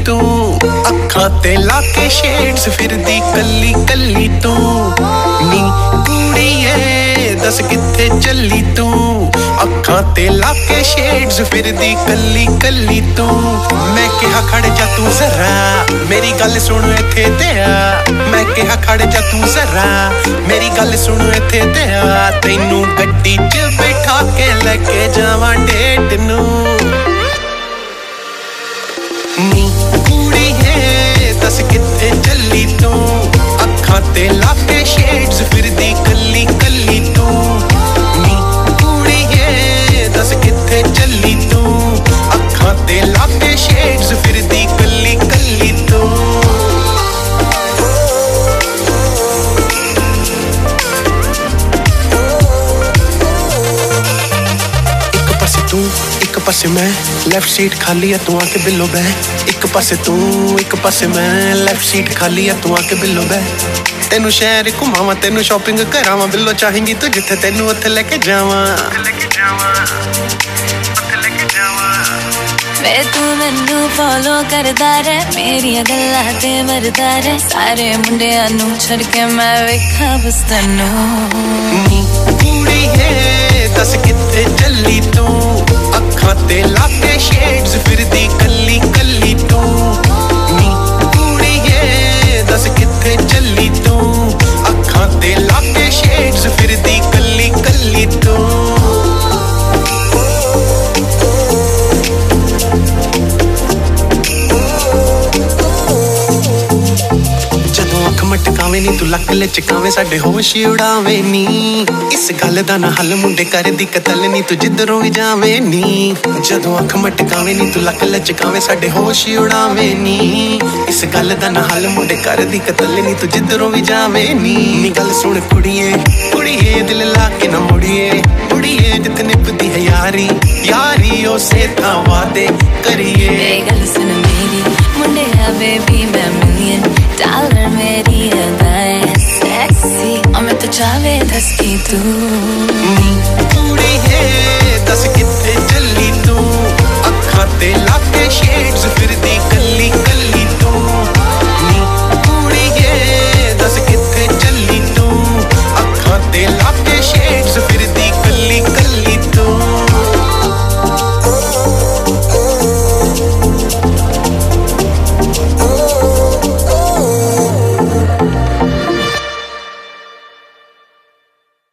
तू अखां ते लाके शेड्स फिरदी कल्ली कल्ली तू नी कुड़िए दस किथे चली तू अखां ते लाके शेड्स फिरदी कल्ली कल्ली तू मैं कहा खड़ जा तू जरा मेरी गल सुन इत्थे ते आ मैं कहा खड़ जा तू जरा मेरी गल सुन इत्थे ते आ तैनू गड्डी च बैठा के लेके जावां डेट नू नी कुड़िए दस किथे चली तू अखां ते लाके शेड्स फिरदी कल्ली कल्ली तू नी कुड़िए दस किथे चली तू अखां ते लाके शेड्स फिरदी कल्ली कल्ली तू एक पासे मैं लेफ्ट सीट खाली है तू आके बिलो बह एक पासे तू एक पासे मैं लेफ्ट सीट खाली है तू आके बिलो बह तेनू शहर घुमावा तेनू शॉपिंग करावा बिलो चाहेंगी तू जिथे तेनू उत्थे लेके जावा वे तू मैनू फॉलो करदा रह मेरियां गल्लां ते मरदा रह सारे मुंडियां नू छड़ के मैं वेखा बस तन्नू नी कुड़िए दस किथे चली तू अखां ते लाके शेड्स फिरदी कल्ली कल्ली तू नी कुड़िए दस किथे चली तू अखां ते लाके शेड्स फिरदी कल्ली कल्ली तू मटकावे नी तू लक लचकावे साडे होश उड़ावे नी इस गल दा ना हल मुंडे करदी कतल नी तू जिधरों भी जावे नी जदों अख मटकावे नी तू लक लचकावे साडे होश उड़ावे नी इस गल दा ना हल मुंडे करदी कतल नी तू जिधरों भी जावे नी गल सुन कुड़िए कुड़िए दिल ला के ना मुड़िए मुड़िए जितने निभदी है यारी यारी ओ से था वादे करिए गल सुन मेरी मुंडे आ बेबी मैं मिलियन डॉलर मेरी अदाएं सेक्सी मैं तो चाहे दस की तू कुड़ी है